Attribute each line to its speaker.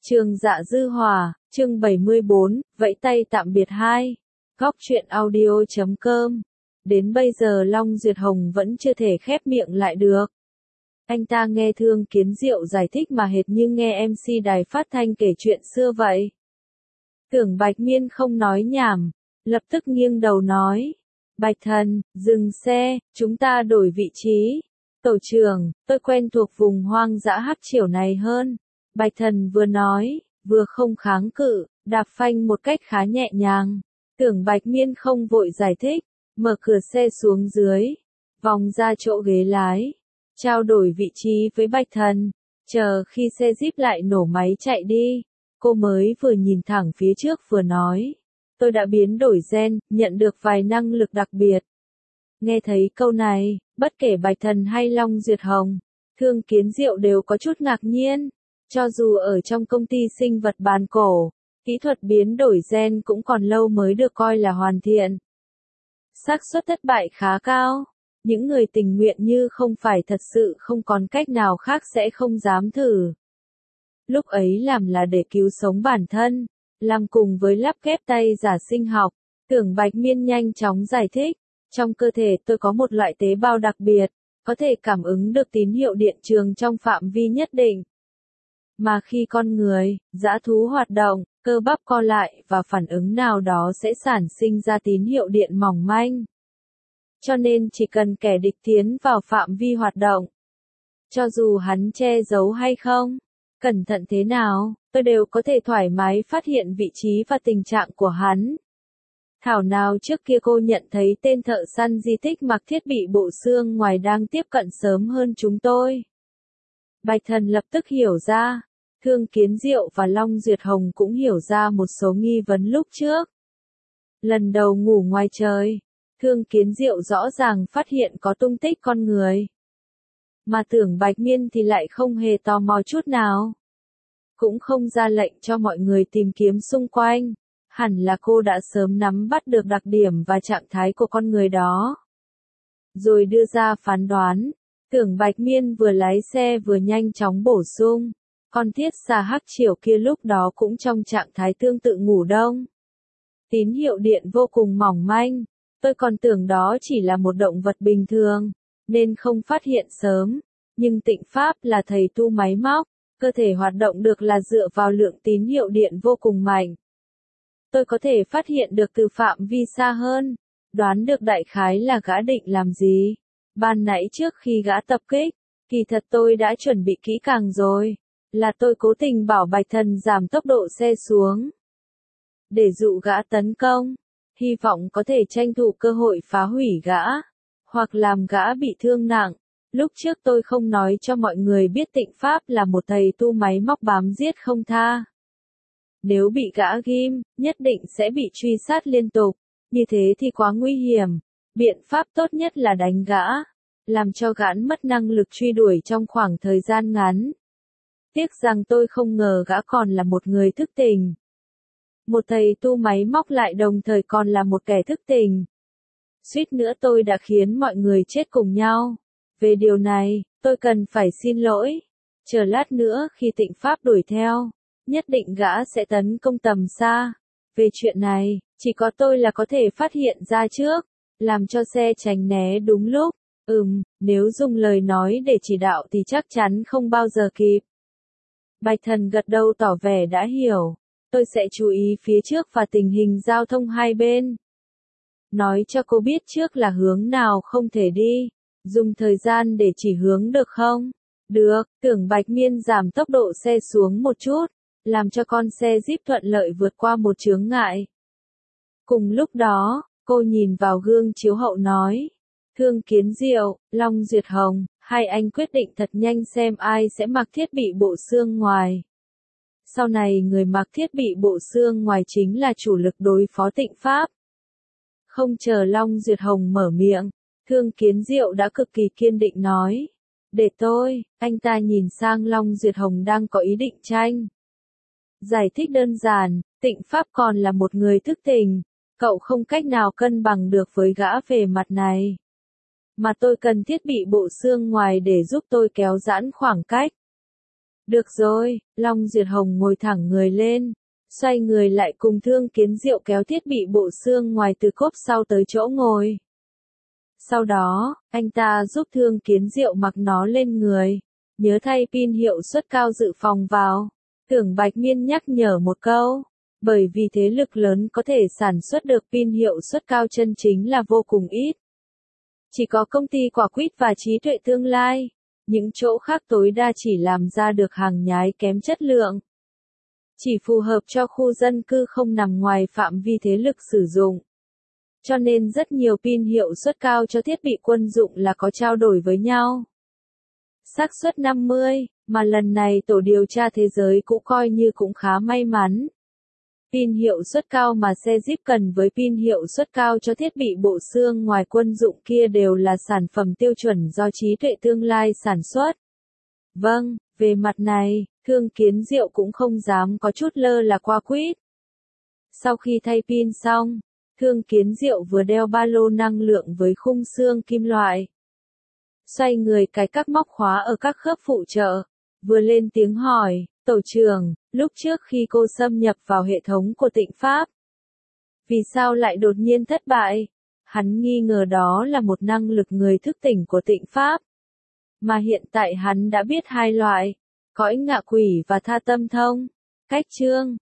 Speaker 1: Trường Dạ Dư Hòa, chương 74, vẫy tay tạm biệt 2. Góc truyện audio.com. Đến bây giờ Long Duyệt Hồng vẫn chưa thể khép miệng lại được. Anh ta nghe Thương Kiến Diệu giải thích mà hệt như nghe MC đài phát thanh kể chuyện xưa vậy. Tưởng Bạch Miên không nói nhảm, lập tức nghiêng đầu nói. Bạch Thần, dừng xe, chúng ta đổi vị trí. Tổ trưởng, tôi quen thuộc vùng hoang dã hắc triều này hơn. Bạch Thần vừa nói, vừa không kháng cự, đạp phanh một cách khá nhẹ nhàng. Tưởng Bạch Miên không vội giải thích, mở cửa xe xuống dưới, vòng ra chỗ ghế lái, trao đổi vị trí với Bạch Thần, chờ khi xe Jeep lại nổ máy chạy đi. Cô mới vừa nhìn thẳng phía trước vừa nói, tôi đã biến đổi gen, nhận được vài năng lực đặc biệt. Nghe thấy câu này, bất kể Bạch Thần hay Long Duyệt Hồng, Thương Kiến Diệu đều có chút ngạc nhiên. Cho dù ở trong công ty sinh vật bàn cổ, kỹ thuật biến đổi gen cũng còn lâu mới được coi là hoàn thiện. Xác suất thất bại khá cao, những người tình nguyện như không phải thật sự không còn cách nào khác sẽ không dám thử. Lúc ấy làm là để cứu sống bản thân, làm cùng với lắp ghép tay giả sinh học, Tưởng Bạch Miên nhanh chóng giải thích, trong cơ thể tôi có một loại tế bào đặc biệt, có thể cảm ứng được tín hiệu điện trường trong phạm vi nhất định. Mà khi con người, dã thú hoạt động, cơ bắp co lại và phản ứng nào đó sẽ sản sinh ra tín hiệu điện mỏng manh. Cho nên chỉ cần kẻ địch tiến vào phạm vi hoạt động, cho dù hắn che giấu hay không, cẩn thận thế nào, tôi đều có thể thoải mái phát hiện vị trí và tình trạng của hắn. Thảo nào trước kia cô nhận thấy tên thợ săn di tích mặc thiết bị bộ xương ngoài đang tiếp cận sớm hơn chúng tôi. Bạch Thần lập tức hiểu ra. Thương Kiến Diệu và Long Duyệt Hồng cũng hiểu ra một số nghi vấn lúc trước. Lần đầu ngủ ngoài trời, Thương Kiến Diệu rõ ràng phát hiện có tung tích con người. Mà Tưởng Bạch Miên thì lại không hề tò mò chút nào. Cũng không ra lệnh cho mọi người tìm kiếm xung quanh. Hẳn là cô đã sớm nắm bắt được đặc điểm và trạng thái của con người đó. Rồi đưa ra phán đoán. Tưởng Bạch Miên vừa lái xe vừa nhanh chóng bổ sung. Con thiết xà hắc triều kia lúc đó cũng trong trạng thái tương tự ngủ đông. Tín hiệu điện vô cùng mỏng manh, tôi còn tưởng đó chỉ là một động vật bình thường, nên không phát hiện sớm. Nhưng Tịnh Pháp là thầy tu máy móc, cơ thể hoạt động được là dựa vào lượng tín hiệu điện vô cùng mạnh. Tôi có thể phát hiện được từ phạm vi xa hơn, đoán được đại khái là gã định làm gì. Ban nãy trước khi gã tập kích, kỳ thật tôi đã chuẩn bị kỹ càng rồi. Là tôi cố tình bảo Bạch Thần giảm tốc độ xe xuống. Để dụ gã tấn công, hy vọng có thể tranh thủ cơ hội phá hủy gã, hoặc làm gã bị thương nặng. Lúc trước tôi không nói cho mọi người biết Tịnh Pháp là một thầy tu máy móc bám giết không tha. Nếu bị gã ghim, nhất định sẽ bị truy sát liên tục, như thế thì quá nguy hiểm. Biện pháp tốt nhất là đánh gã, làm cho gã mất năng lực truy đuổi trong khoảng thời gian ngắn. Tiếc rằng tôi không ngờ gã còn là một người thức tỉnh. Một thầy tu máy móc lại đồng thời còn là một kẻ thức tỉnh. Suýt nữa tôi đã khiến mọi người chết cùng nhau. Về điều này, tôi cần phải xin lỗi. Chờ lát nữa khi Tịnh Pháp đuổi theo, nhất định gã sẽ tấn công tầm xa. Về chuyện này, chỉ có tôi là có thể phát hiện ra trước, làm cho xe tránh né đúng lúc. Nếu dùng lời nói để chỉ đạo thì chắc chắn không bao giờ kịp. Bạch Thần gật đầu tỏ vẻ đã hiểu. Tôi sẽ chú ý phía trước và tình hình giao thông hai bên. Nói cho cô biết trước là hướng nào không thể đi. Dùng thời gian để chỉ hướng được không? Được, Tưởng Bạch Miên giảm tốc độ xe xuống một chút, làm cho con xe Jeep thuận lợi vượt qua một chướng ngại. Cùng lúc đó, cô nhìn vào gương chiếu hậu nói. Thương Kiến Diệu, Long Duyệt Hồng, hai anh quyết định thật nhanh xem ai sẽ mặc thiết bị bộ xương ngoài. Sau này người mặc thiết bị bộ xương ngoài chính là chủ lực đối phó Tịnh Pháp. Không chờ Long Duyệt Hồng mở miệng, Thương Kiến Diệu đã cực kỳ kiên định nói. Để tôi, anh ta nhìn sang Long Duyệt Hồng đang có ý định tranh. Giải thích đơn giản, Tịnh Pháp còn là một người thức tỉnh, cậu không cách nào cân bằng được với gã về mặt này. Mà tôi cần thiết bị bộ xương ngoài để giúp tôi kéo giãn khoảng cách. Được rồi, Long Duyệt Hồng ngồi thẳng người lên, xoay người lại cùng Thương Kiến Diệu kéo thiết bị bộ xương ngoài từ cốp sau tới chỗ ngồi. Sau đó, anh ta giúp Thương Kiến Diệu mặc nó lên người, nhớ thay pin hiệu suất cao dự phòng vào. Tưởng Bạch Miên nhắc nhở một câu, bởi vì thế lực lớn có thể sản xuất được pin hiệu suất cao chân chính là vô cùng ít. Chỉ có công ty Quả Quýt và Trí Tuệ Tương Lai, những chỗ khác tối đa chỉ làm ra được hàng nhái kém chất lượng. Chỉ phù hợp cho khu dân cư không nằm ngoài phạm vi thế lực sử dụng. Cho nên rất nhiều pin hiệu suất cao cho thiết bị quân dụng là có trao đổi với nhau. Xác suất 50, mà lần này tổ điều tra thế giới cũng coi như cũng khá may mắn. Pin hiệu suất cao mà xe Jeep cần với pin hiệu suất cao cho thiết bị bộ xương ngoài quân dụng kia đều là sản phẩm tiêu chuẩn do Trí Tuệ Tương Lai sản xuất. Vâng, về mặt này, Thương Kiến Diệu cũng không dám có chút lơ là Quả Quýt. Sau khi thay pin xong, Thương Kiến Diệu vừa đeo ba lô năng lượng với khung xương kim loại. Xoay người cài các móc khóa ở các khớp phụ trợ, vừa lên tiếng hỏi, tổ trưởng, lúc trước khi cô xâm nhập vào hệ thống của Tịnh Pháp, vì sao lại đột nhiên thất bại? Hắn nghi ngờ đó là một năng lực người thức tỉnh của Tịnh Pháp. Mà hiện tại hắn đã biết hai loại, cõi ngạ quỷ và tha tâm thông. Cách chương